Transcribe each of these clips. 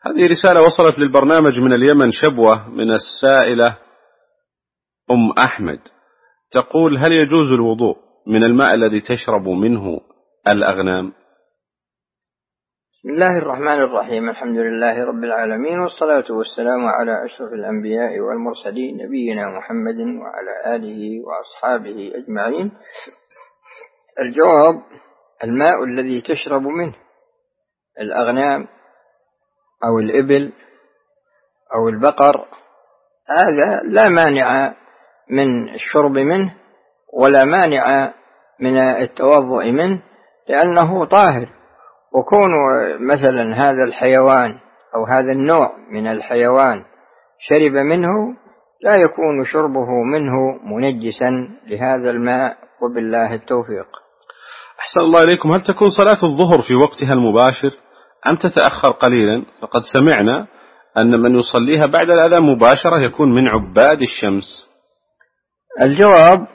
هذه رسالة وصلت للبرنامج من اليمن شبوة من السائلة أحمد، تقول: هل يجوز الوضوء من الماء الذي تشرب منه الأغنام؟ بسم الله الرحمن الرحيم. الحمد لله رب العالمين، والصلاة والسلام على أشرف الأنبياء والمرسلين، نبينا محمد وعلى آله وأصحابه أجمعين. الجواب: الماء الذي تشرب منه الأغنام أو الإبل أو البقر هذا لا مانع من الشرب منه ولا مانع من التوضؤ منه، لأنه طاهر. وكون مثلا هذا الحيوان أو هذا النوع من الحيوان شرب منه لا يكون شربه منه منجسا لهذا الماء، وبالله التوفيق. أحسن الله إليكم. هل تكون صلاة الظهر في وقتها المباشر أم تتأخر قليلا؟ فقد سمعنا أن من يصليها بعد الأذان مباشرة يكون من عباد الشمس. الجواب: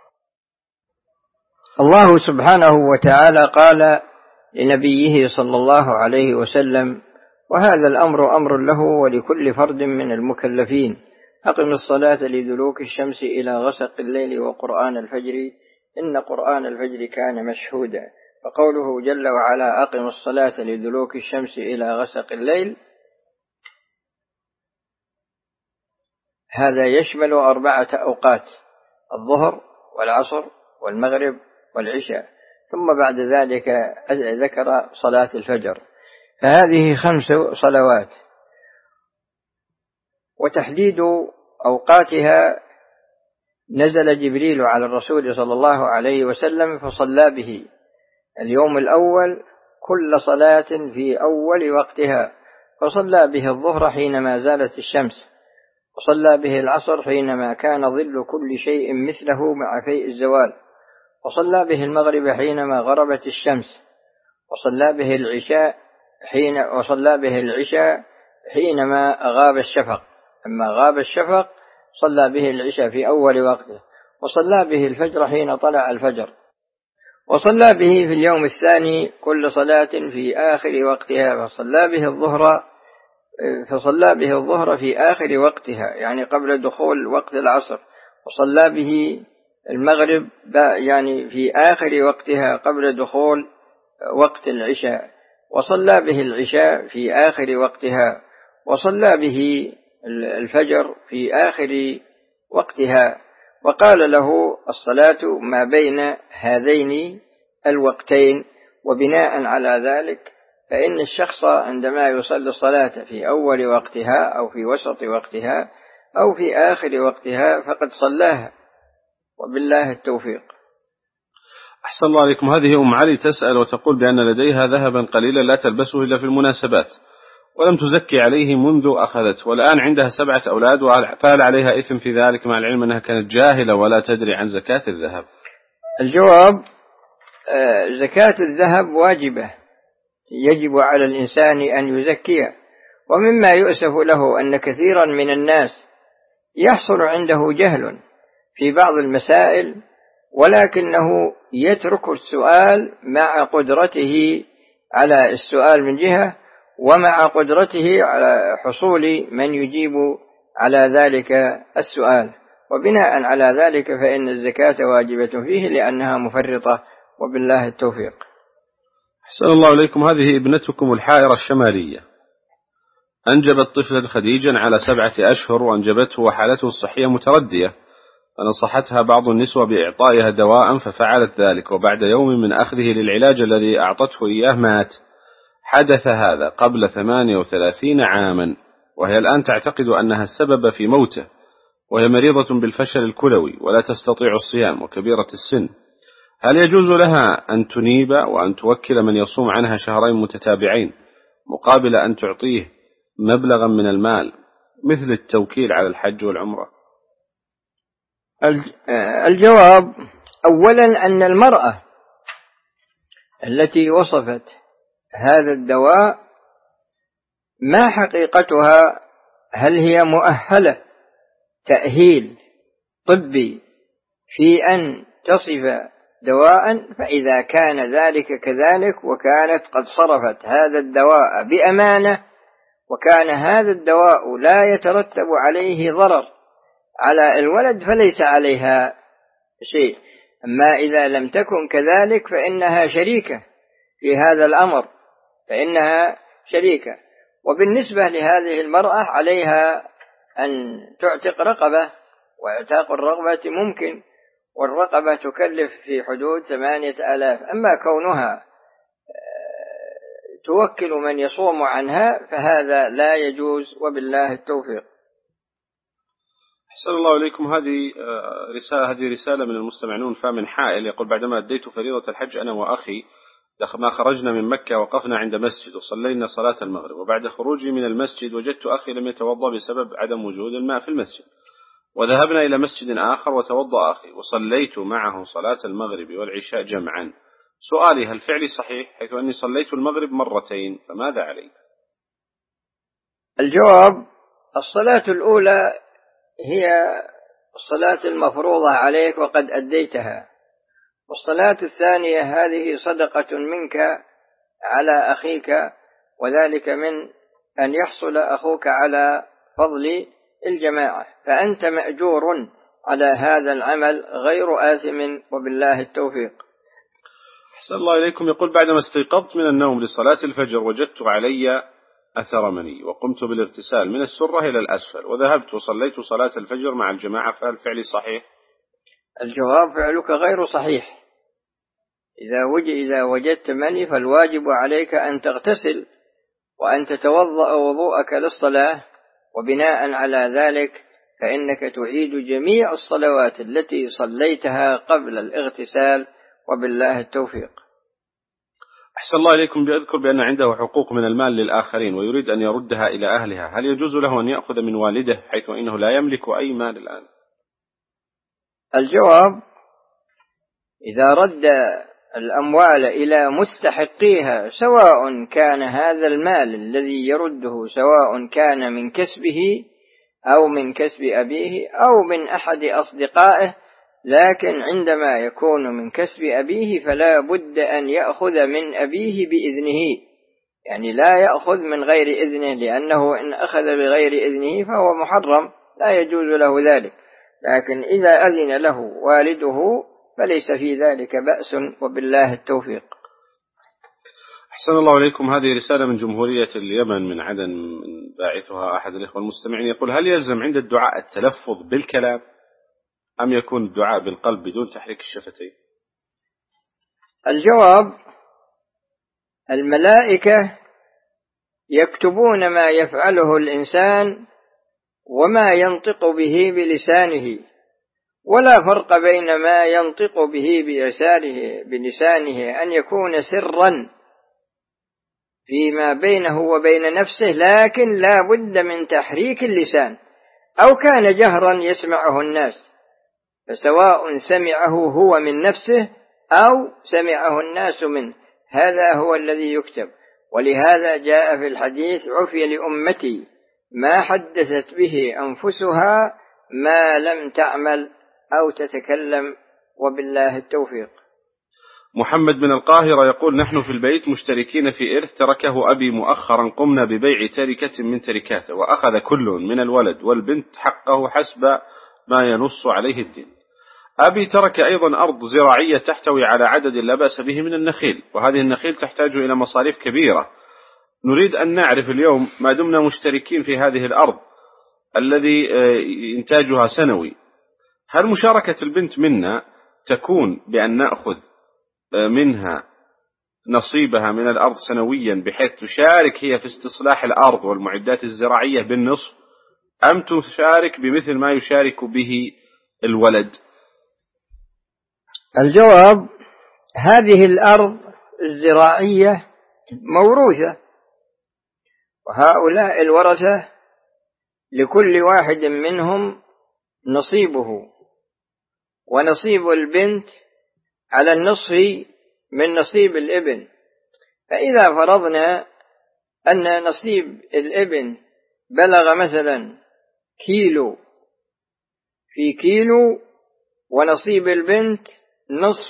الله سبحانه وتعالى قال لنبيه صلى الله عليه وسلم: وهذا الأمر أمر له ولكل فرد من المكلفين، أقم الصلاة لدلوك الشمس إلى غسق الليل وقرآن الفجر إن قرآن الفجر كان مشهودا. فقوله جل وعلا: أقم الصلاة لدلوك الشمس إلى غسق الليل، هذا يشمل 4 أوقات: الظهر والعصر والمغرب والعشاء، ثم بعد ذلك ذكر صلاة الفجر، فهذه 5 صلوات. وتحديد أوقاتها نزل جبريل على الرسول صلى الله عليه وسلم فصلى به اليوم الأول كل صلاة في أول وقتها، فصلى به الظهر حينما زالت الشمس، وصلى به العصر حينما كان ظل كل شيء مثله مع فيء الزوال، وصلى به المغرب حينما غربت الشمس، وصلى به العشاء حينما غاب الشفق، أما غاب الشفق صلى به العشاء في أول وقته، وصلى به الفجر حين طلع الفجر، وصلى به في اليوم الثاني كل صلاة في آخر وقتها، فصلى به الظهر في آخر وقتها يعني قبل دخول وقت العصر، وصلى به المغرب يعني في آخر وقتها قبل دخول وقت العشاء، وصلى به العشاء في آخر وقتها، وصلى به الفجر في آخر وقتها. وقال له: الصلاة ما بين هذين الوقتين. وبناء على ذلك فإن الشخص عندما يصلي الصلاة في أول وقتها أو في وسط وقتها أو في آخر وقتها فقد صلاها، وبالله التوفيق. أحسن الله عليكم. هذه علي تسأل وتقول بأن لديها ذهبا قليلا لا تلبسه إلا في المناسبات، ولم تزكي عليه منذ أخذت، والآن عندها 7 أولاد، فهل عليها إثم في ذلك مع العلم أنها كانت جاهلة ولا تدري عن زكاة الذهب؟ الجواب: زكاة الذهب واجبة، يجب على الإنسان أن يزكيه. ومما يؤسف له أن كثيرا من الناس يحصل عنده جهل في بعض المسائل، ولكنه يترك السؤال مع قدرته على السؤال من جهة، ومع قدرته على حصول من يجيب على ذلك السؤال، وبناء على ذلك فإن الزكاة واجبة فيه لأنها مفرطة، وبالله التوفيق. أحسن الله إليكم. هذه ابنتكم الحائرة الشمالية أنجبت طفلا خديجا على 7 أشهر، وأنجبته وحالته الصحية متردية، فنصحتها بعض النسوة بإعطائها دواء ففعلت ذلك، وبعد يوم من أخذه للعلاج الذي أعطته إياه مات. حدث هذا قبل 38 عاما، وهي الآن تعتقد أنها السبب في موته، وهي مريضة بالفشل الكلوي ولا تستطيع الصيام وكبيرة السن. هل يجوز لها أن تنيب وأن توكل من يصوم عنها 2 شهرين متتابعين مقابل أن تعطيه مبلغا من المال مثل التوكيل على الحج والعمرة؟ الجواب: أولا أن المرأة التي وصفت هذا الدواء ما حقيقتها، هل هي مؤهلة تأهيل طبي في أن تصف دواء؟ فإذا كان ذلك كذلك وكانت قد صرفت هذا الدواء بأمانة وكان هذا الدواء لا يترتب عليه ضرر على الولد فليس عليها شيء. أما إذا لم تكن كذلك فإنها شريكة في هذا الأمر، فإنها شريكة. وبالنسبة لهذه المرأة عليها أن تعتق رقبة، واعتاق الرقبة ممكن، والرقبة تكلف في حدود 8,000. أما كونها توكل من يصوم عنها فهذا لا يجوز، وبالله التوفيق. أحسن الله إليكم. هذه رسالة من المستمع نون فامن حائل، يقول: بعدما أديت فريضة الحج أنا وأخي ما خرجنا من مكة وقفنا عند مسجد وصلينا صلاة المغرب، وبعد خروجي من المسجد وجدت أخي لم يتوضأ بسبب عدم وجود الماء في المسجد، وذهبنا إلى مسجد آخر وتوضأ أخي وصليت معه صلاة المغرب والعشاء جمعا. سؤالي: هل فعلي صحيح حيث أني صليت المغرب مرتين؟ فماذا علي؟ الجواب: الصلاة الأولى هي الصلاة المفروضة عليك وقد أديتها، والصلاة الثانية هذه صدقة منك على أخيك، وذلك من أن يحصل أخوك على فضل الجماعة، فأنت مأجور على هذا العمل غير آثم، وبالله التوفيق. أحسن الله إليكم. يقول: بعدما استيقظت من النوم لصلاة الفجر وجدت علي أثر مني وقمت بالاغتسال من السرة إلى الأسفل وذهبت وصليت صلاة الفجر مع الجماعة، فهل فعلي صحيح؟ الجواب: فعلك غير صحيح. إذا وجدت مني فالواجب عليك أن تغتسل وأن تتوضأ وضوءك للصلاة، وبناء على ذلك فإنك تعيد جميع الصلوات التي صليتها قبل الاغتسال، وبالله التوفيق. أحسن الله إليكم. بيذكر بأن عنده حقوق من المال للآخرين ويريد أن يردها إلى أهلها، هل يجوز له أن يأخذ من والده حيث إنه لا يملك أي مال الآن؟ الجواب: إذا رد الأموال إلى مستحقيها، سواء كان هذا المال الذي يرده سواء كان من كسبه أو من كسب أبيه أو من أحد أصدقائه، لكن عندما يكون من كسب أبيه فلا بد أن يأخذ من أبيه بإذنه، يعني لا يأخذ من غير إذنه، لأنه إن أخذ بغير إذنه فهو محرم لا يجوز له ذلك. لكن إذا أذن له والده فليس في ذلك بأس، وبالله التوفيق. أحسن الله إليكم. هذه رسالة من جمهورية اليمن من عدن، من باعثها أحد الإخوة المستمعين، يقول: هل يلزم عند الدعاء التلفظ بالكلام أم يكون الدعاء بالقلب بدون تحريك الشفتين؟ الجواب: الملائكة يكتبون ما يفعله الإنسان وما ينطق به بلسانه، ولا فرق بين ما ينطق به بلسانه أن يكون سرا فيما بينه وبين نفسه، لكن لا بد من تحريك اللسان، أو كان جهرا يسمعه الناس، فسواء سمعه هو من نفسه أو سمعه الناس منه، هذا هو الذي يكتب. ولهذا جاء في الحديث: عفي لأمتي ما حدثت به أنفسها ما لم تعمل أو تتكلم، وبالله التوفيق. محمد من القاهرة يقول: نحن في البيت مشتركين في إرث تركه أبي مؤخرا، قمنا ببيع تركة من تركاته وأخذ كل من الولد والبنت حقه حسب ما ينص عليه الدين. أبي ترك أيضا أرض زراعية تحتوي على عدد لا بأس به من النخيل، وهذه النخيل تحتاج إلى مصاريف كبيرة. نريد أن نعرف اليوم ما دمنا مشتركين في هذه الأرض الذي إنتاجها سنوي، هل مشاركة البنت منا تكون بأن نأخذ منها نصيبها من الأرض سنويا بحيث تشارك هي في استصلاح الأرض والمعدات الزراعية بالنصف، أم تشارك بمثل ما يشارك به الولد؟ الجواب: هذه الأرض الزراعية موروثة، وهؤلاء الورثة لكل واحد منهم نصيبه، ونصيب البنت على النصف من نصيب الابن. فإذا فرضنا أن نصيب الابن بلغ مثلا كيلو في كيلو، ونصيب البنت نصف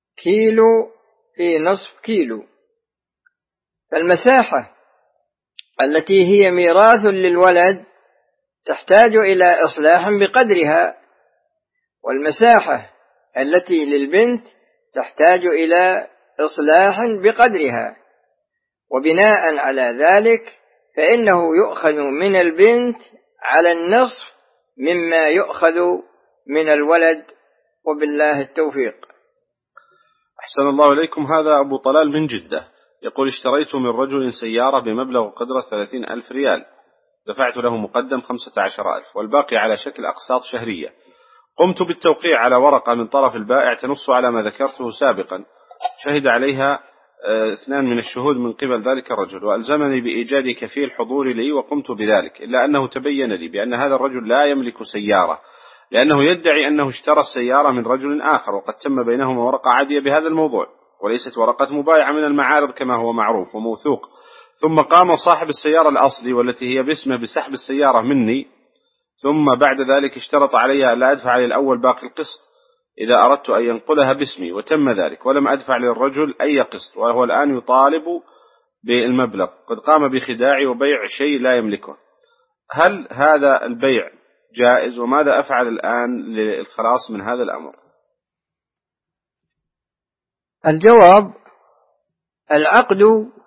كيلو في نصف كيلو، فالمساحة التي هي ميراث للولد تحتاج إلى إصلاح بقدرها، والمساحة التي للبنت تحتاج إلى إصلاح بقدرها، وبناء على ذلك فإنه يؤخذ من البنت على النصف مما يؤخذ من الولد، وبالله التوفيق. أحسن الله إليكم. هذا أبو طلال من جدة يقول: اشتريت من رجل سيارة بمبلغ قدره 30,000 ريال، دفعت له مقدم 15,000 والباقي على شكل أقساط شهرية. قمت بالتوقيع على ورقة من طرف البائع تنص على ما ذكرته سابقا، شهد عليها 2 من الشهود من قبل ذلك الرجل، وألزمني بإيجاد كفيل حضوري لي، وقمت بذلك، إلا أنه تبين لي بأن هذا الرجل لا يملك سيارة، لأنه يدعي أنه اشترى السيارة من رجل آخر، وقد تم بينهما ورقة عادية بهذا الموضوع، وليست ورقة مبايعة من المعارض كما هو معروف وموثوق. ثم قام صاحب السيارة الأصلي والتي هي باسمه بسحب السيارة مني، ثم بعد ذلك اشترط علي لا أدفع عليه الأول باقي القسط إذا أردت أن ينقلها باسمي، وتم ذلك، ولم أدفع للرجل أي قسط، وهو الآن يطالب بالمبلغ، قد قام بخداعي وبيع شيء لا يملكه. هل هذا البيع جائز؟ وماذا أفعل الآن للخلاص من هذا الأمر؟ الجواب: العقد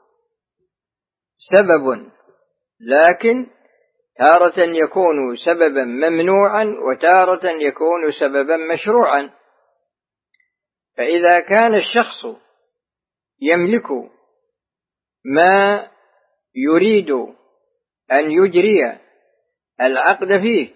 سبب، لكن تارة يكون سببا ممنوعا وتارة يكون سببا مشروعا. فإذا كان الشخص يملك ما يريد أن يجري العقد فيه،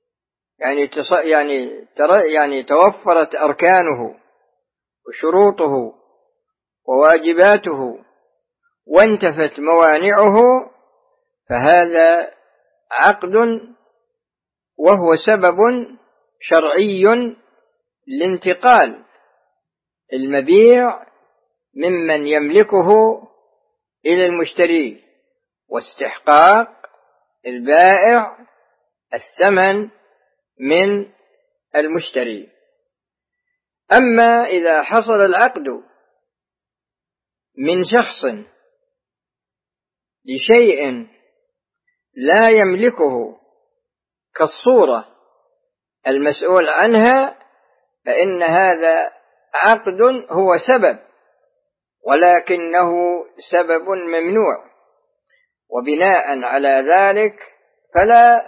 يعني توفرت أركانه وشروطه وواجباته وانتفت موانعه، فهذا عقد وهو سبب شرعي لانتقال المبيع ممن يملكه إلى المشتري، واستحقاق البائع الثمن من المشتري. أما إذا حصل العقد من شخص لشيء لا يملكه كالصورة المسؤول عنها، فإن هذا عقد هو سبب، ولكنه سبب ممنوع، وبناء على ذلك فلا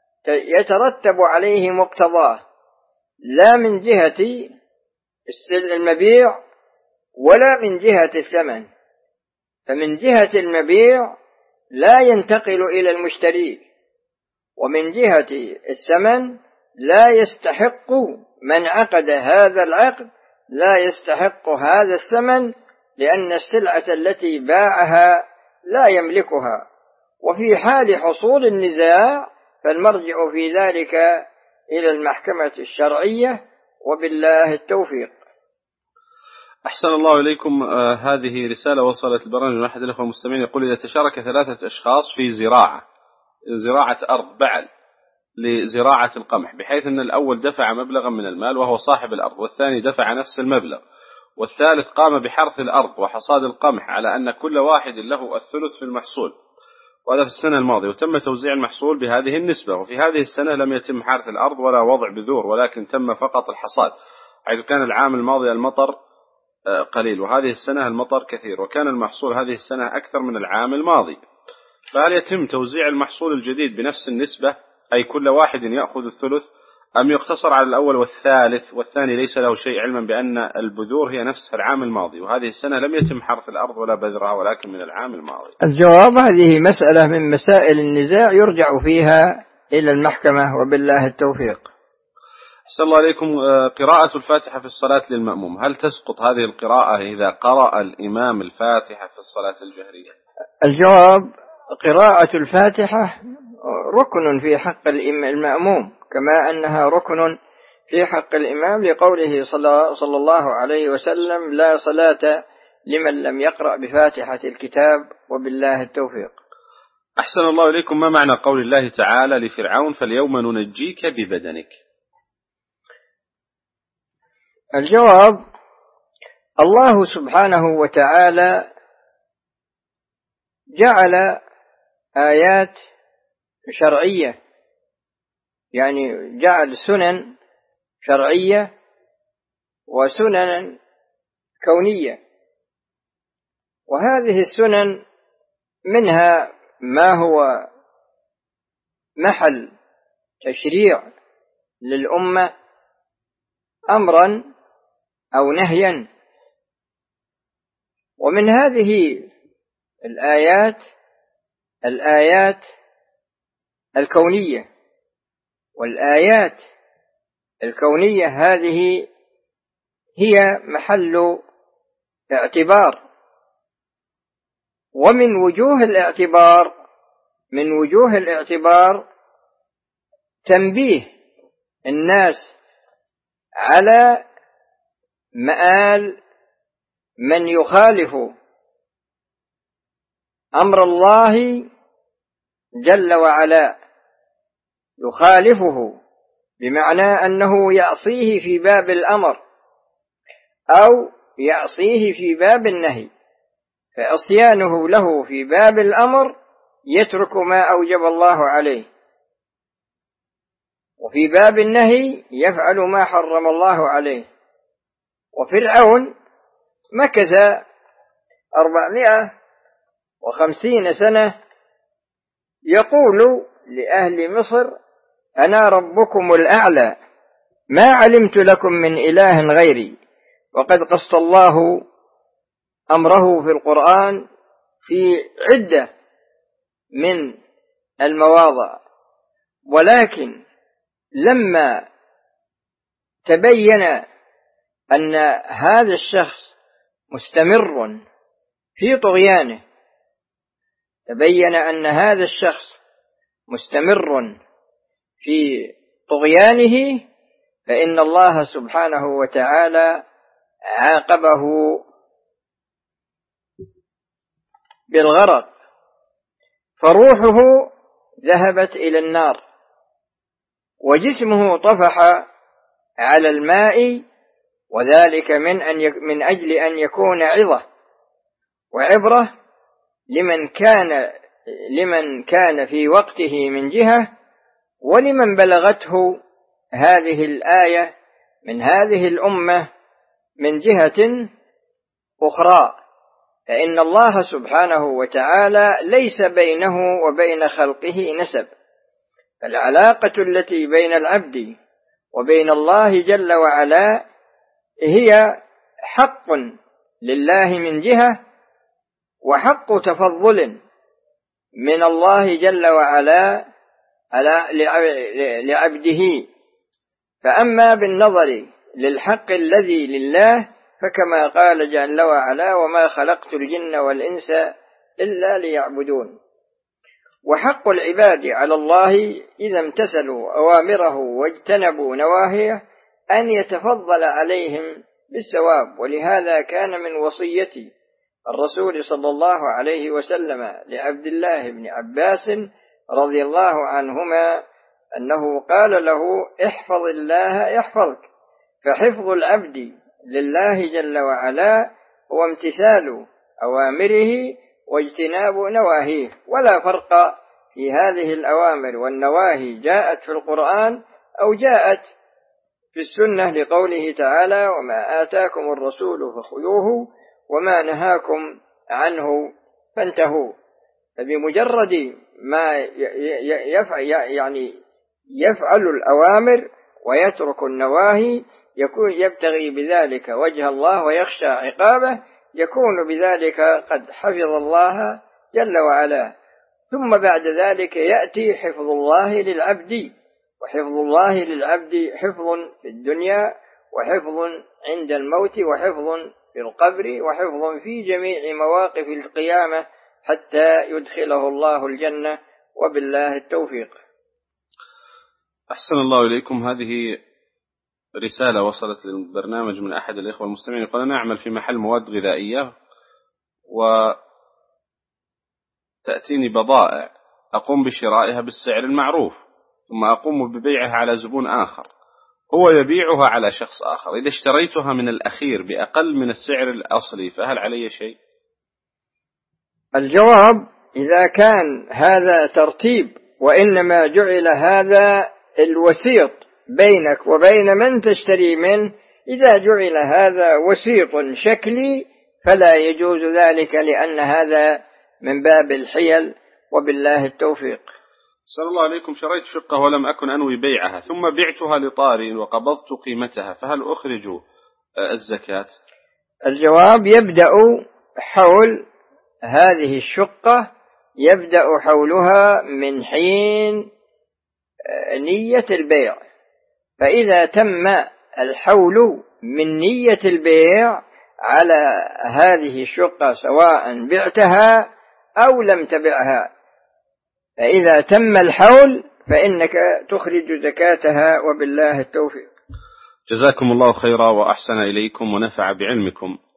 يترتب عليه مقتضاه، لا من جهة المبيع ولا من جهة الثمن. فمن جهة المبيع لا ينتقل إلى المشتري، ومن جهة الثمن لا يستحق من عقد هذا العقد، لا يستحق هذا الثمن، لأن السلعة التي باعها لا يملكها. وفي حال حصول النزاع فالمرجع في ذلك إلى المحكمة الشرعية، وبالله التوفيق. أحسن الله إليكم. هذه رسالة وصلت البرنامج من أحد الأخوة المستمعين، يقول: إذا تشارك 3 أشخاص في زراعة أرض بعل لزراعة القمح، بحيث أن الأول دفع مبلغا من المال وهو صاحب الأرض، والثاني دفع نفس المبلغ، والثالث قام بحرث الأرض وحصاد القمح على أن كل واحد له الثلث في المحصول، وهذا في السنة الماضية، وتم توزيع المحصول بهذه النسبة، وفي هذه السنة لم يتم حرث الأرض ولا وضع بذور، ولكن تم فقط الحصاد، حيث كان العام الماضي المطر قليل، وهذه السنة المطر كثير، وكان المحصول هذه السنة أكثر من العام الماضي. فهل يتم توزيع المحصول الجديد بنفس النسبة، أي كل واحد يأخذ الثلث، أم يقتصر على الأول والثالث والثاني ليس له شيء، علما بأن البذور هي نفس العام الماضي، وهذه السنة لم يتم حرث الأرض ولا بذرها ولكن من العام الماضي؟ الجواب: هذه مسألة من مسائل النزاع يرجع فيها إلى المحكمة، وبالله التوفيق. أحسن الله عليكم. قراءة الفاتحة في الصلاة للمأموم، هل تسقط هذه القراءة إذا قرأ الإمام الفاتحة في الصلاة الجهرية؟ الجواب: قراءة الفاتحة ركن في حق المأموم، كما أنها ركن في حق الإمام، لقوله صلى الله عليه وسلم: لا صلاة لمن لم يقرأ بفاتحة الكتاب، وبالله التوفيق. أحسن الله إليكم. ما معنى قول الله تعالى لفرعون: فاليوم ننجيك ببدنك؟ الجواب: الله سبحانه وتعالى جعل آيات شرعية، يعني جعل سنن شرعية وسنن كونية. وهذه السنن منها ما هو محل تشريع للأمة أمرا أو نهيا، ومن هذه الآيات الكونية. والآيات الكونية هذه هي محل اعتبار، ومن وجوه الاعتبار تنبيه الناس على مآل من يخالف أمر الله جل وعلا، يخالفه بمعنى أنه يعصيه في باب الأمر أو يعصيه في باب النهي، فعصيانه له في باب الأمر يترك ما أوجب الله عليه، وفي باب النهي يفعل ما حرم الله عليه. وفرعون مكث 450 سنة يقول لأهل مصر: أنا ربكم الأعلى ما علمت لكم من إله غيري. وقد قص الله أمره في القرآن في عدة من المواضع، ولكن لما تبين أن هذا الشخص مستمر في طغيانه، فإن الله سبحانه وتعالى عاقبه بالغرق، فروحه ذهبت إلى النار وجسمه طفح على الماء، وذلك من أجل أن يكون عظة وعبرة لمن كان في وقته من جهة، ولمن بلغته هذه الآية من هذه الأمة من جهة أخرى. فإن الله سبحانه وتعالى ليس بينه وبين خلقه نسب، فالعلاقة التي بين العبد وبين الله جل وعلا هي حق لله من جهة، وحق تفضل من الله جل وعلا لعبده. فأما بالنظر للحق الذي لله فكما قال جل وعلا: وما خلقت الجن والإنس إلا ليعبدون. وحق العباد على الله إذا امتثلوا أوامره واجتنبوا نواهيه أن يتفضل عليهم بالثواب. ولهذا كان من وصية الرسول صلى الله عليه وسلم لعبد الله بن عباس رضي الله عنهما أنه قال له: احفظ الله يحفظك. فحفظ العبد لله جل وعلا هو امتثال أوامره واجتناب نواهيه، ولا فرق في هذه الأوامر والنواهي جاءت في القرآن أو جاءت في السنة، لقوله تعالى: وما آتاكم الرسول فخذوه وما نهاكم عنه فانتهوا. فبمجرد ما يفعل الأوامر ويترك النواهي يبتغي بذلك وجه الله ويخشى عقابه، يكون بذلك قد حفظ الله جل وعلا. ثم بعد ذلك يأتي حفظ الله للعبد، وحفظ الله للعبد حفظ في الدنيا، وحفظ عند الموت، وحفظ في القبر، وحفظ في جميع مواقف القيامة حتى يدخله الله الجنة، وبالله التوفيق. أحسن الله إليكم. هذه رسالة وصلت للبرنامج من أحد الإخوة المستمعين، يقول: أنا أعمل في محل مواد غذائية وتأتيني بضائع أقوم بشرائها بالسعر المعروف، ثم أقوم ببيعها على زبون آخر هو يبيعها على شخص آخر. إذا اشتريتها من الأخير بأقل من السعر الأصلي فهل علي شيء؟ الجواب: إذا كان هذا ترتيب وإنما جعل هذا الوسيط بينك وبين من تشتري منه، إذا جعل هذا وسيط شكلي فلا يجوز ذلك، لأن هذا من باب الحيل، وبالله التوفيق. صلى الله عليكم. شريت شقة ولم أكن أنوي بيعها، ثم بعتها لطارئ وقبضت قيمتها، فهل أخرج الزكاة؟ الجواب: يبدأ حول هذه الشقة، يبدأ حولها من حين نية البيع، فإذا تم الحول من نية البيع على هذه الشقة سواء بعتها أو لم تبعها، فإذا تم الحول فإنك تخرج زكاتها، وبالله التوفيق. جزاكم الله خيرا وأحسن إليكم ونفع بعلمكم.